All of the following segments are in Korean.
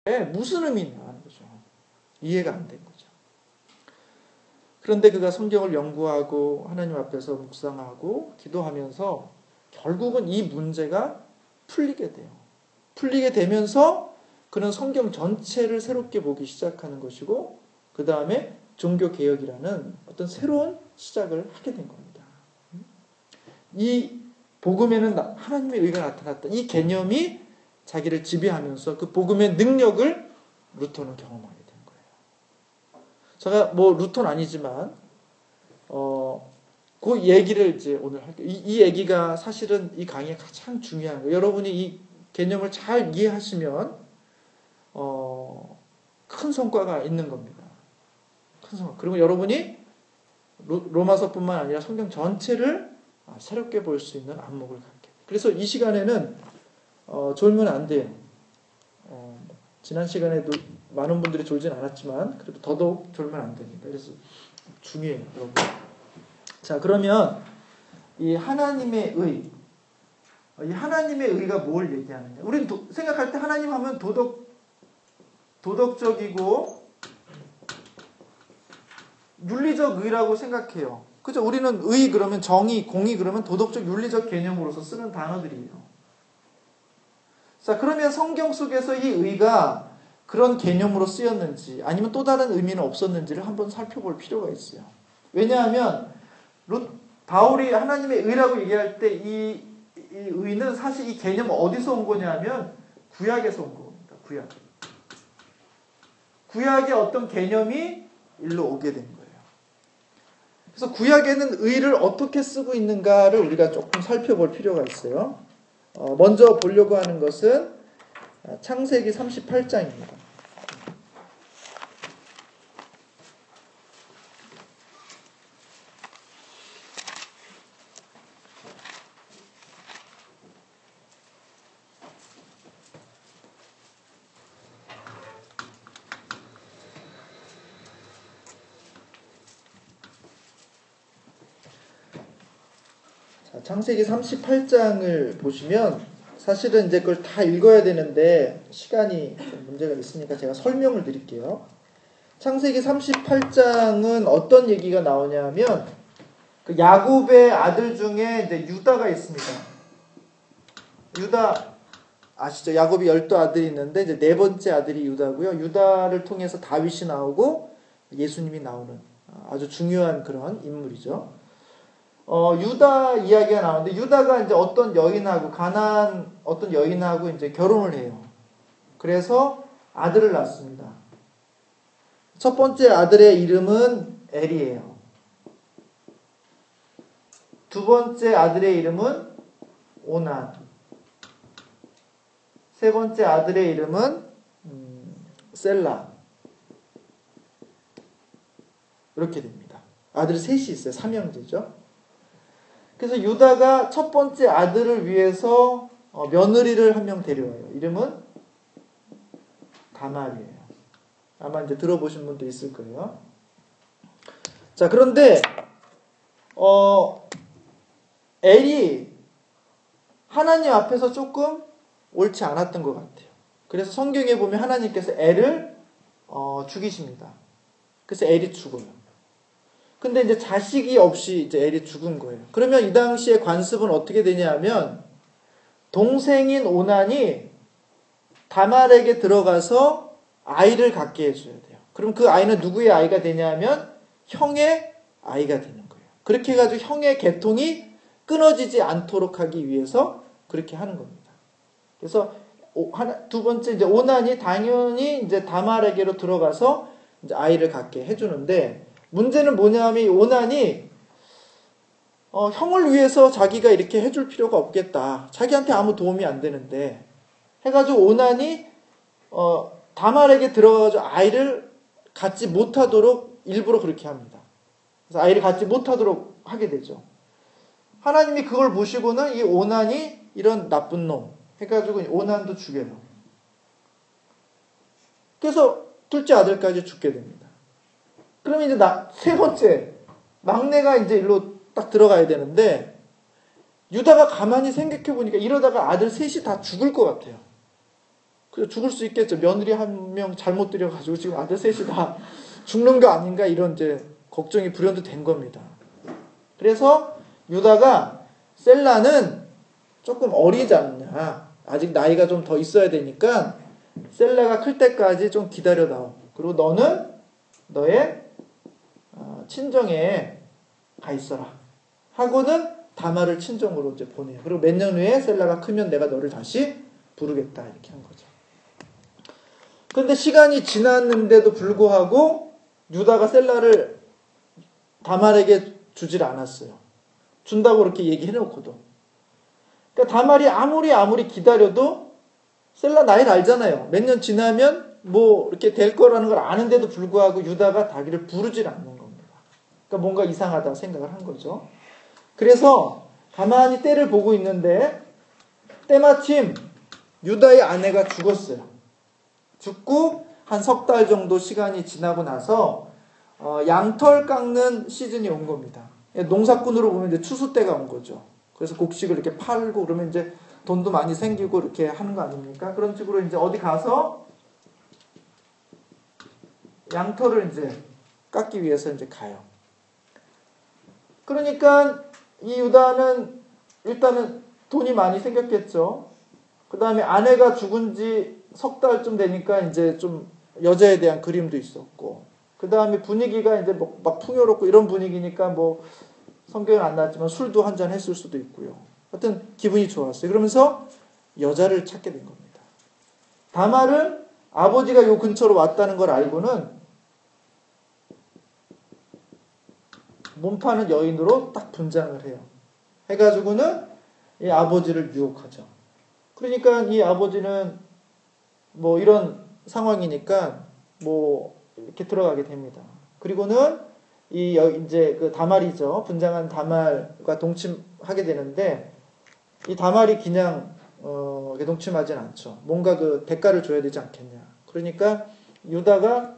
무슨 의미냐 하는 거죠. 이해가 안 된 거죠. 그런데 그가 성경을 연구하고 하나님 앞에서 묵상하고 기도하면서 결국은 이 문제가 풀리게 돼요. 풀리게 되면서 그는 성경 전체를 새롭게 보기 시작하는 것이고 그 다음에 종교개혁이라는 어떤 새로운 시작을 하게 된 겁니다. 이 복음에는 하나님의 의가 나타났다. 이 개념이 자기를 지배하면서 그 복음의 능력을 루터는 경험하게 된 거예요. 제가 루터는 아니지만 그 얘기를 이제 오늘 할게요. 이 얘기가 사실은 이 강의에 가장 중요한 거예요. 여러분이 이 개념을 잘 이해하시면 큰 성과가 있는 겁니다. 큰 성과. 그리고 여러분이 로마서뿐만 아니라 성경 전체를 새롭게 볼 수 있는 안목을 갖게 돼요. 그래서 이 시간에는 졸면 안 돼요. 지난 시간에도 많은 분들이 졸진 않았지만 그래도 더더욱 졸면 안 됩니다. 그래서 중요해요, 여러분. 자, 그러면 이 하나님의 의, 이 하나님의 의가 뭘 얘기하느냐? 우리는 생각할 때 하나님 하면 도덕적이고 윤리적 의라고 생각해요. 그죠? 우리는 의 그러면 정의, 공의 그러면 도덕적, 윤리적 개념으로서 쓰는 단어들이에요. 자, 그러면 성경 속에서 이 의가 그런 개념으로 쓰였는지 아니면 또 다른 의미는 없었는지를 한번 살펴볼 필요가 있어요. 왜냐하면 바울이 하나님의 의라고 얘기할 때 이 의는 사실 이 개념은 어디서 온 거냐면 구약에서 온 겁니다. 구약의 어떤 개념이 일로 오게 된 거예요. 그래서 구약에는 의를 어떻게 쓰고 있는가를 우리가 조금 살펴볼 필요가 있어요. 먼저 보려고 하는 것은 창세기 38장입니다. 창세기 38장을 보시면 사실은 이제 그걸 다 읽어야 되는데 시간이 좀 문제가 있으니까 제가 설명을 드릴게요. 창세기 38장은 어떤 얘기가 나오냐면 그 야곱의 아들 중에 이제 유다가 있습니다. 유다 아시죠? 야곱이 12 아들이 있는데 이제 네 번째 아들이 유다고요. 유다를 통해서 다윗이 나오고 예수님이 나오는 아주 중요한 그런 인물이죠. 유다 이야기가 나오는데 유다가 이제 어떤 여인하고 가나안 어떤 여인하고 이제 결혼을 해요. 그래서 아들을 낳습니다. 첫 번째 아들의 이름은 엘이에요. 두 번째 아들의 이름은 오난. 세 번째 아들의 이름은 셀라. 이렇게 됩니다. 아들이 셋이 있어요. 삼형제죠. 그래서 유다가 첫 번째 아들을 위해서 며느리를 한 명 데려와요. 이름은 다말이에요. 아마 이제 들어보신 분도 있을 거예요. 자, 그런데 엘이 하나님 앞에서 조금 옳지 않았던 것 같아요. 그래서 성경에 보면 하나님께서 엘을 죽이십니다. 그래서 엘이 죽어요. 근데 이제 자식이 없이 이제 엘이 죽은 거예요. 그러면 이 당시에 관습은 어떻게 되냐면 동생인 오난이 다말에게 들어가서 아이를 갖게 해줘야 돼요. 그럼 그 아이는 누구의 아이가 되냐면 형의 아이가 되는 거예요. 그렇게 해가지고 형의 계통이 끊어지지 않도록 하기 위해서 그렇게 하는 겁니다. 그래서 두 번째 이제 오난이 당연히 이제 다말에게로 들어가서 이제 아이를 갖게 해주는데 문제는 뭐냐면 오난이 형을 위해서 자기가 이렇게 해줄 필요가 없겠다. 자기한테 아무 도움이 안 되는데 해가지고 오난이 다말에게 들어가가지고 아이를 갖지 못하도록 일부러 그렇게 합니다. 그래서 아이를 갖지 못하도록 하게 되죠. 하나님이 그걸 보시고는 이 오난이 이런 나쁜 놈 해가지고 오난도 죽여요. 그래서 둘째 아들까지 죽게 됩니다. 그러면 이제 세 번째 막내가 이제 일로 딱 들어가야 되는데 유다가 가만히 생각해 보니까 이러다가 아들 셋이 다 죽을 것 같아요. 죽을 수 있겠죠. 며느리 한 명 잘못 들여가지고 지금 아들 셋이 다 죽는 거 아닌가 이런 이제 걱정이 불현듯 된 겁니다. 그래서 유다가 셀라는 조금 어리지 않냐. 아직 나이가 좀 더 있어야 되니까 셀라가 클 때까지 좀 기다려다오. 그리고 너는 너의 친정에 가 있어라. 하고는 다말을 친정으로 이제 보내요. 그리고 몇 년 후에 셀라가 크면 내가 너를 다시 부르겠다. 이렇게 한 거죠. 그런데 시간이 지났는데도 불구하고 유다가 셀라를 다말에게 주질 않았어요. 준다고 그렇게 얘기해놓고도. 그러니까 다말이 아무리 기다려도 셀라 나이를 알잖아요. 몇 년 지나면 뭐 이렇게 될 거라는 걸 아는데도 불구하고 유다가 자기를 부르질 않는 겁니다. 그러니까 뭔가 이상하다 생각을 한 거죠. 그래서 가만히 때를 보고 있는데 때마침 유다의 아내가 죽었어요. 죽고 한 석 달 정도 시간이 지나고 나서 양털 깎는 시즌이 온 겁니다. 농사꾼으로 보면 이제 추수 때가 온 거죠. 그래서 곡식을 이렇게 팔고 그러면 이제 돈도 많이 생기고 이렇게 하는 거 아닙니까? 그런 식으로 이제 어디 가서 양털을 이제 깎기 위해서 이제 가요. 그러니까 이 유다는 일단은 돈이 많이 생겼겠죠. 그 다음에 아내가 죽은 지 석 달쯤 되니까 이제 좀 여자에 대한 그림도 있었고, 그 다음에 분위기가 이제 막 풍요롭고 이런 분위기니까 뭐 성경은 안 나왔지만 술도 한잔 했을 수도 있고요. 하여튼 기분이 좋았어요. 그러면서 여자를 찾게 된 겁니다. 다말은 아버지가 요 근처로 왔다는 걸 알고는 몸 파는 여인으로 딱 분장을 해요. 해가지고는 이 아버지를 유혹하죠. 그러니까 이 아버지는 뭐 이런 상황이니까 뭐 이렇게 들어가게 됩니다. 그리고는 이제 그 다말이죠. 분장한 다말과 동침하게 되는데 이 다말이 그냥 동침하진 않죠. 뭔가 그 대가를 줘야 되지 않겠냐. 그러니까 유다가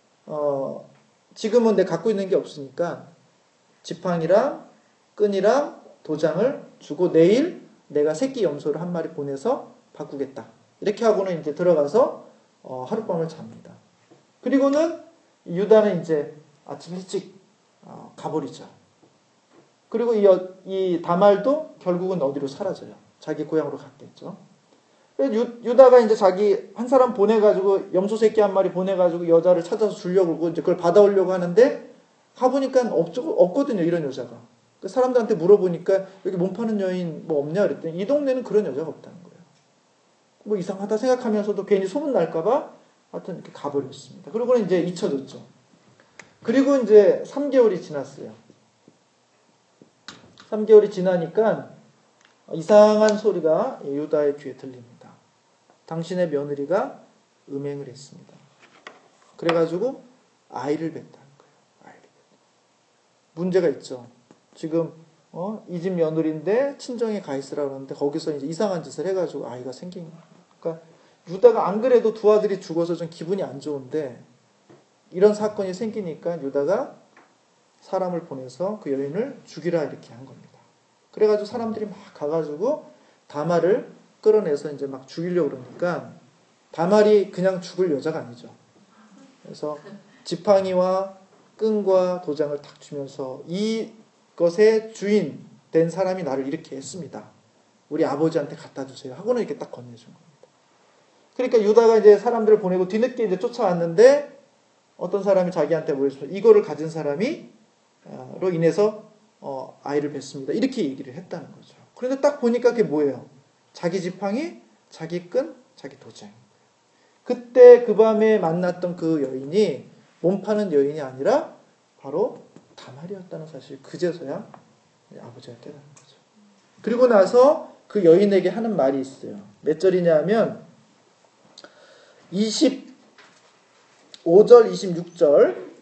지금은 내가 갖고 있는 게 없으니까 지팡이랑 끈이랑 도장을 주고 내일 내가 새끼 염소를 한 마리 보내서 바꾸겠다. 이렇게 하고는 이제 들어가서 하룻밤을 잡니다. 그리고는 유다는 이제 아침 일찍 가버리죠. 그리고 이 다말도 결국은 어디로 사라져요. 자기 고향으로 갔겠죠. 유다가 이제 자기 한 사람 보내가지고 염소 새끼 한 마리 보내가지고 여자를 찾아서 주려고 그러고 이제 그걸 받아오려고 하는데 가보니까 없거든요. 이런 여자가. 사람들한테 물어보니까 여기 몸 파는 여인 뭐 없냐 그랬더니 이 동네는 그런 여자가 없다는 거예요. 뭐 이상하다 생각하면서도 괜히 소문 날까봐 하여튼 이렇게 가버렸습니다. 그리고는 이제 잊혀졌죠. 그리고 이제 3개월이 지났어요. 3개월이 지나니까 이상한 소리가 유다의 귀에 들립니다. 당신의 며느리가 음행을 했습니다. 그래가지고 아이를 뱄다는 거예요. 문제가 있죠. 지금 이 집 며느리인데 친정에 가 있으라 그러는데 거기서 이제 이상한 짓을 해가지고 아이가 생긴 거예요. 그러니까 유다가 안 그래도 두 아들이 죽어서 좀 기분이 안 좋은데 이런 사건이 생기니까 유다가 사람을 보내서 그 여인을 죽이라 이렇게 한 겁니다. 그래가지고 사람들이 막 가가지고 다말을 끌어내서 이제 막 죽이려고 그러니까 다말이 그냥 죽을 여자가 아니죠. 그래서 지팡이와 끈과 도장을 탁 주면서 이것의 주인 된 사람이 나를 이렇게 했습니다. 우리 아버지한테 갖다 주세요. 하고는 이렇게 딱 건네준 겁니다. 그러니까 유다가 이제 사람들을 보내고 뒤늦게 이제 쫓아왔는데 어떤 사람이 자기한테 뭐랬습니까? 이거를 가진 사람이 로 인해서 아이를 뱄습니다. 이렇게 얘기를 했다는 거죠. 그런데 딱 보니까 그게 뭐예요? 자기 지팡이, 자기 끈, 자기 도장. 그때 그 밤에 만났던 그 여인이 몸 파는 여인이 아니라 바로 다말이었다는 사실 그제서야 아버지가 깨달은 거죠. 그리고 나서 그 여인에게 하는 말이 있어요. 몇 절이냐면 25절, 26절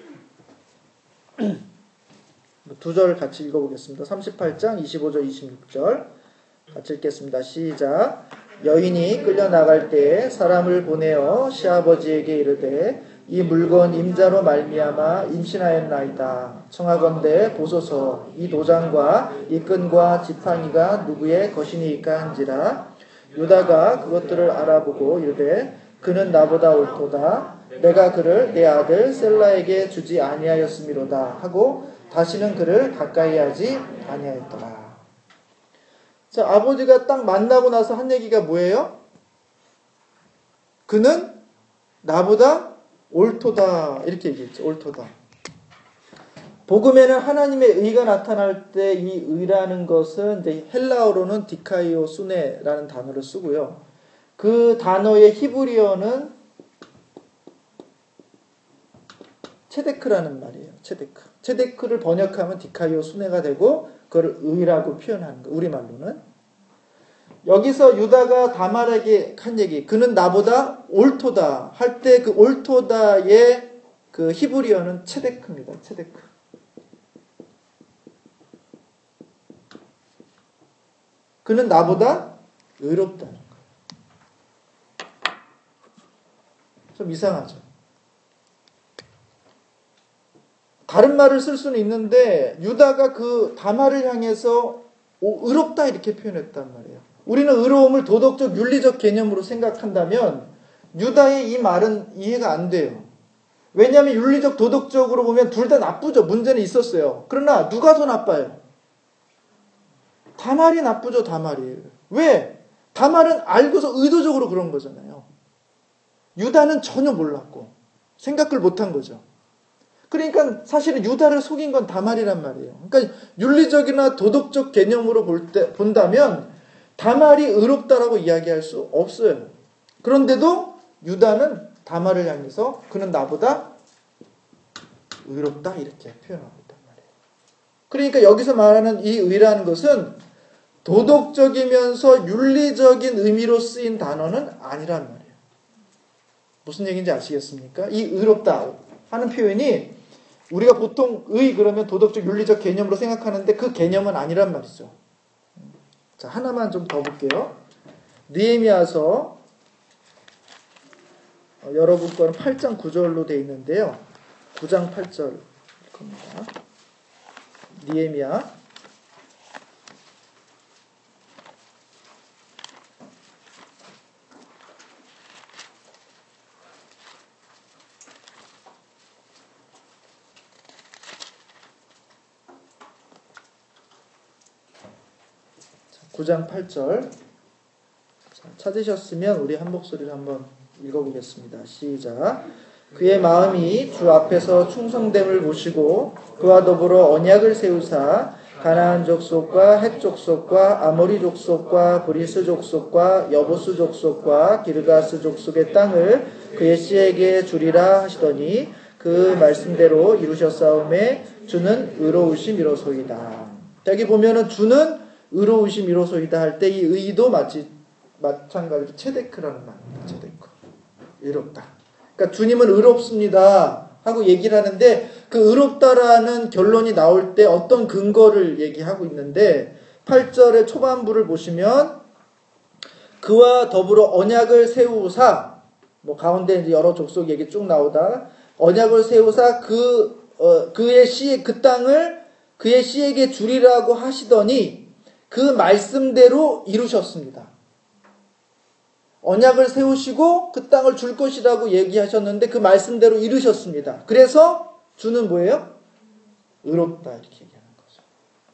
두 절 같이 읽어보겠습니다. 38장 25절 26절 같이 읽겠습니다. 시작. 여인이 끌려나갈 때 사람을 보내어 시아버지에게 이르되 이 물건 임자로 말미암아 임신하였나이다. 청하건대 보소서 이 도장과 이 끈과 지팡이가 누구의 것이니까 한지라. 유다가 그것들을 알아보고 이르되 그는 나보다 옳도다. 내가 그를 내 아들 셀라에게 주지 아니하였음이로다 하고 다시는 그를 가까이 하지 아니하였더라. 자, 아버지가 딱 만나고 나서 한 얘기가 뭐예요? 그는 나보다 옳도다. 이렇게 얘기했죠. 옳도다. 복음에는 하나님의 의가 나타날 때 이 의라는 것은 이제 헬라어로는 디카이오 수네라는 단어를 쓰고요. 그 단어의 히브리어는 체데크라는 말이에요. 체데크. 체데크를 번역하면 디카이오 수네가 되고 그걸 의라고 표현하는 거. 우리말로는. 여기서 유다가 다말에게 한 얘기. 그는 나보다 옳도다 할 때 그 옳도다의 그 히브리어는 체데크입니다. 체데크. 그는 나보다 의롭다는 거예요. 좀 이상하죠. 다른 말을 쓸 수는 있는데 유다가 그 다말을 향해서 의롭다 이렇게 표현했단 말이에요. 우리는 의로움을 도덕적 윤리적 개념으로 생각한다면 유다의 이 말은 이해가 안 돼요. 왜냐하면 윤리적 도덕적으로 보면 둘 다 나쁘죠. 문제는 있었어요. 그러나 누가 더 나빠요? 다말이 나쁘죠. 다말이. 왜? 다말은 알고서 의도적으로 그런 거잖아요. 유다는 전혀 몰랐고 생각을 못한 거죠. 그러니까 사실은 유다를 속인 건 다말이란 말이에요. 그러니까 윤리적이나 도덕적 개념으로 본다면 다말이 의롭다라고 이야기할 수 없어요. 그런데도 유다는 다말을 향해서 그는 나보다 의롭다 이렇게 표현하고 있단 말이에요. 그러니까 여기서 말하는 이 의라는 것은 도덕적이면서 윤리적인 의미로 쓰인 단어는 아니란 말이에요. 무슨 얘기인지 아시겠습니까? 이 의롭다 하는 표현이 우리가 보통 의 그러면 도덕적 윤리적 개념으로 생각하는데 그 개념은 아니란 말이죠. 자, 하나만 좀 더 볼게요. 느헤미야서 여러분 거는 8장 9절로 되어 있는데요. 9장 8절 겁니다. 느헤미야 9장 8절 찾으셨으면 우리 한 목소리로 한번 읽어보겠습니다. 시작. 그의 마음이 주 앞에서 충성됨을 보시고 그와 더불어 언약을 세우사 가나안 족속과 헷 족속과 아모리 족속과 브리스 족속과 여보스 족속과 기르가스 족속의 땅을 그의 씨에게 주리라 하시더니 그 말씀대로 이루셨사오매 주는 의로우심이로소이다. 여기 보면은 주는 의로우심이로소이다 할 때 이 의도 마찬가지로 체데크라는 말입니다. 체데크. 의롭다. 그러니까 주님은 의롭습니다 하고 얘기를 하는데 그 의롭다라는 결론이 나올 때 어떤 근거를 얘기하고 있는데 8절의 초반부를 보시면 그와 더불어 언약을 세우사 가운데 이제 여러 족속 얘기 쭉 나오다 언약을 세우사 그의 씨의 그 땅을 그의 씨에게 주리라고 하시더니 그 말씀대로 이루셨습니다. 언약을 세우시고 그 땅을 줄 것이라고 얘기하셨는데 그 말씀대로 이루셨습니다. 그래서 주는 뭐예요? 의롭다 이렇게 얘기하는 거죠.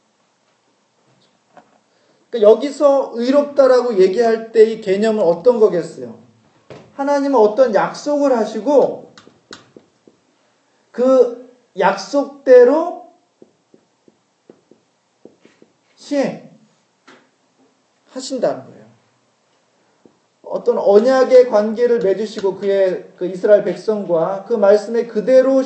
그러니까 여기서 의롭다라고 얘기할 때 이 개념은 어떤 거겠어요? 하나님은 어떤 약속을 하시고 그 약속대로 시행하신다는 거예요. 어떤 언약의 관계를 맺으시고 그 이스라엘 백성과 그 말씀에 그대로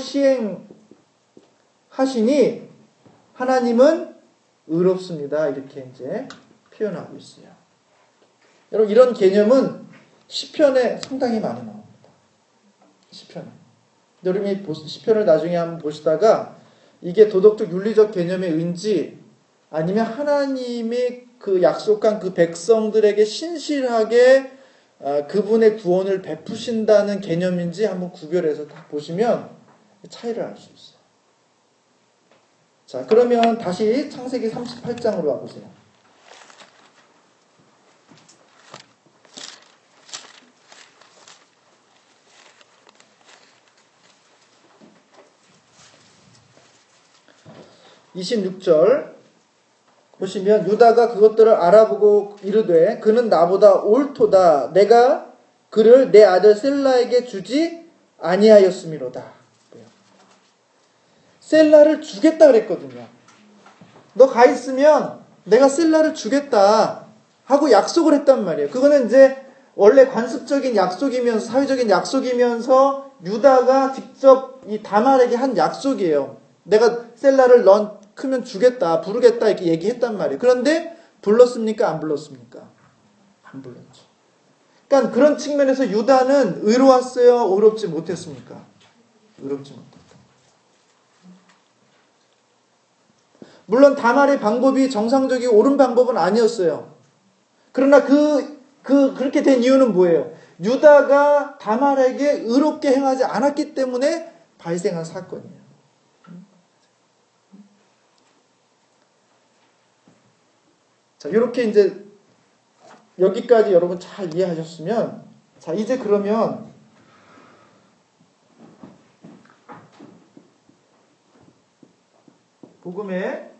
시행하시니 하나님은 의롭습니다. 이렇게 이제 표현하고 있어요. 여러분 이런 개념은 시편에 상당히 많이 나옵니다. 시편에. 여러분이 시편을 나중에 한번 보시다가 이게 도덕적 윤리적 개념의 의인지 아니면 하나님이 그 약속한 그 백성들에게 신실하게 그분의 구원을 베푸신다는 개념인지 한번 구별해서 딱 보시면 차이를 알 수 있어요. 자, 그러면 다시 창세기 38장으로 와보세요. 26절 보시면 유다가 그것들을 알아보고 이르되 그는 나보다 옳도다. 내가 그를 내 아들 셀라에게 주지 아니하였음이로다. 셀라를 주겠다 그랬거든요. 너 가 있으면 내가 셀라를 주겠다 하고 약속을 했단 말이에요. 그거는 이제 원래 관습적인 약속이면서 사회적인 약속이면서 유다가 직접 이 다말에게 한 약속이에요. 내가 셀라를 넌 크면 주겠다, 부르겠다 이렇게 얘기했단 말이에요. 그런데 불렀습니까? 안 불렀습니까? 안 불렀죠. 그러니까 그런 측면에서 유다는 의로웠어요? 의롭지 못했습니까? 의롭지 못했다. 물론 다말의 방법이 정상적이고 옳은 방법은 아니었어요. 그러나 그렇게 된 이유는 뭐예요? 유다가 다말에게 의롭게 행하지 않았기 때문에 발생한 사건이에요. 자, 이렇게 이제 여기까지 여러분 잘 이해하셨으면, 자, 이제 그러면 복음에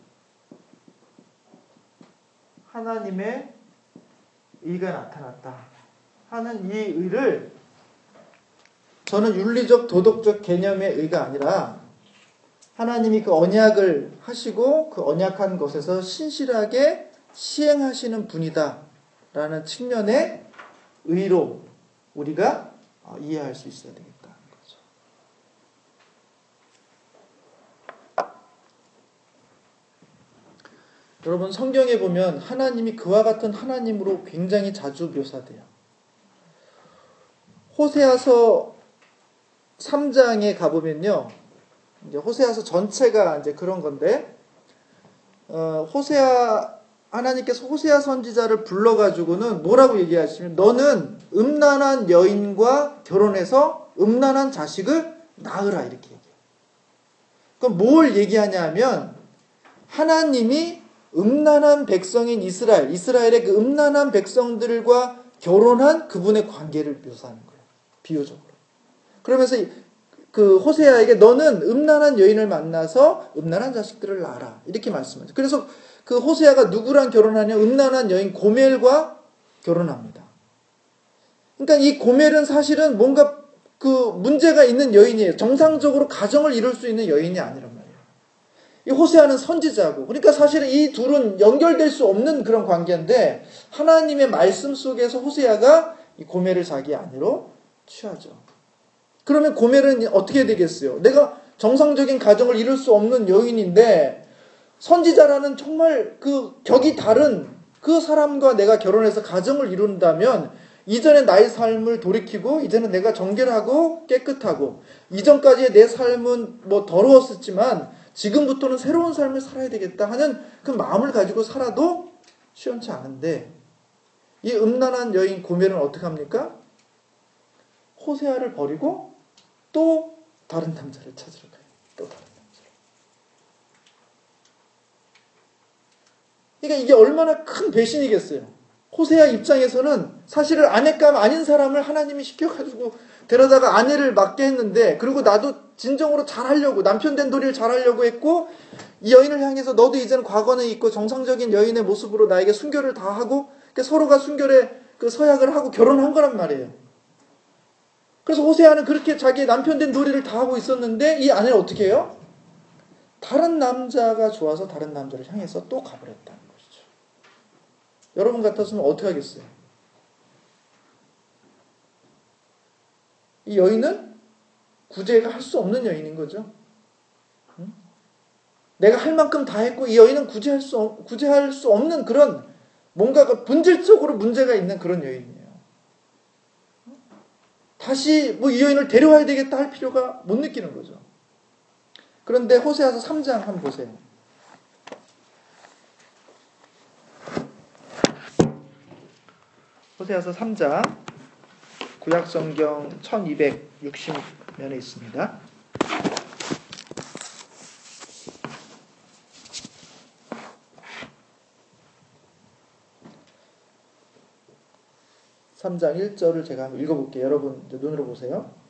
하나님의 의가 나타났다 하는 이 의를 저는 윤리적 도덕적 개념의 의가 아니라 하나님이 그 언약을 하시고 그 언약한 것에서 신실하게 시행하시는 분이다 라는 측면의 의로 우리가 이해할 수 있어야 되겠다는 거죠. 여러분 성경에 보면 하나님이 그와 같은 하나님으로 굉장히 자주 묘사돼요. 호세아서 3장에 가보면요. 이제 호세아서 전체가 이제 그런 건데, 하나님께서 호세아 선지자를 불러가지고는 뭐라고 얘기하시면, 너는 음란한 여인과 결혼해서 음란한 자식을 낳으라. 이렇게 얘기해요. 그럼 뭘 얘기하냐 하면, 하나님이 음란한 백성인 이스라엘의 그 음란한 백성들과 결혼한 그분의 관계를 묘사하는 거예요. 비유적으로. 그러면서 그 호세아에게 너는 음란한 여인을 만나서 음란한 자식들을 낳아라. 이렇게 말씀하죠. 그래서 그 호세아가 누구랑 결혼하냐? 음란한 여인 고멜과 결혼합니다. 그러니까 이 고멜은 사실은 뭔가 그 문제가 있는 여인이에요. 정상적으로 가정을 이룰 수 있는 여인이 아니란 말이에요. 이 호세아는 선지자고, 그러니까 사실은 이 둘은 연결될 수 없는 그런 관계인데 하나님의 말씀 속에서 호세아가 이 고멜을 자기 아내로 취하죠. 그러면 고멜은 어떻게 되겠어요? 내가 정상적인 가정을 이룰 수 없는 여인인데 선지자라는 정말 그 격이 다른 그 사람과 내가 결혼해서 가정을 이룬다면 이전의 나의 삶을 돌이키고 이제는 내가 정결하고 깨끗하고 이전까지의 내 삶은 뭐 더러웠었지만 지금부터는 새로운 삶을 살아야 되겠다 하는 그 마음을 가지고 살아도 시원치 않은데 이 음란한 여인 고멜은 어떻게 합니까? 호세아를 버리고 또 다른 남자를 찾으러 가요. 또 다른 남자를. 그러니까 이게 얼마나 큰 배신이겠어요. 호세아 입장에서는 사실은 아내감 아닌 사람을 하나님이 시켜가지고 데려다가 아내를 맡게 했는데, 그리고 나도 진정으로 잘하려고 남편 된 도리를 잘하려고 했고 이 여인을 향해서 너도 이제는 과거는 있고 정상적인 여인의 모습으로 나에게 순결을 다하고 그러니까 서로가 순결의 그 서약을 하고 결혼한 거란 말이에요. 그래서 호세아는 그렇게 자기의 남편 된 도리를 다하고 있었는데 이 아내는 어떻게 해요? 다른 남자가 좋아서 다른 남자를 향해서 또 가버렸다는 것이죠. 여러분 같았으면 어떻게 하겠어요? 이 여인은 구제가 할 수 없는 여인인 거죠. 응? 내가 할 만큼 다 했고 이 여인은 구제할 수 없는 그런 뭔가가 본질적으로 문제가 있는 그런 여인이에요. 다시 뭐 이 여인을 데려와야 되겠다 할 필요가 못 느끼는 거죠. 그런데 호세아서 3장 한번 보세요. 호세아서 3장 구약성경 1260면에 있습니다. 3장 1절을 제가 한번 읽어볼게요. 여러분 눈으로 보세요.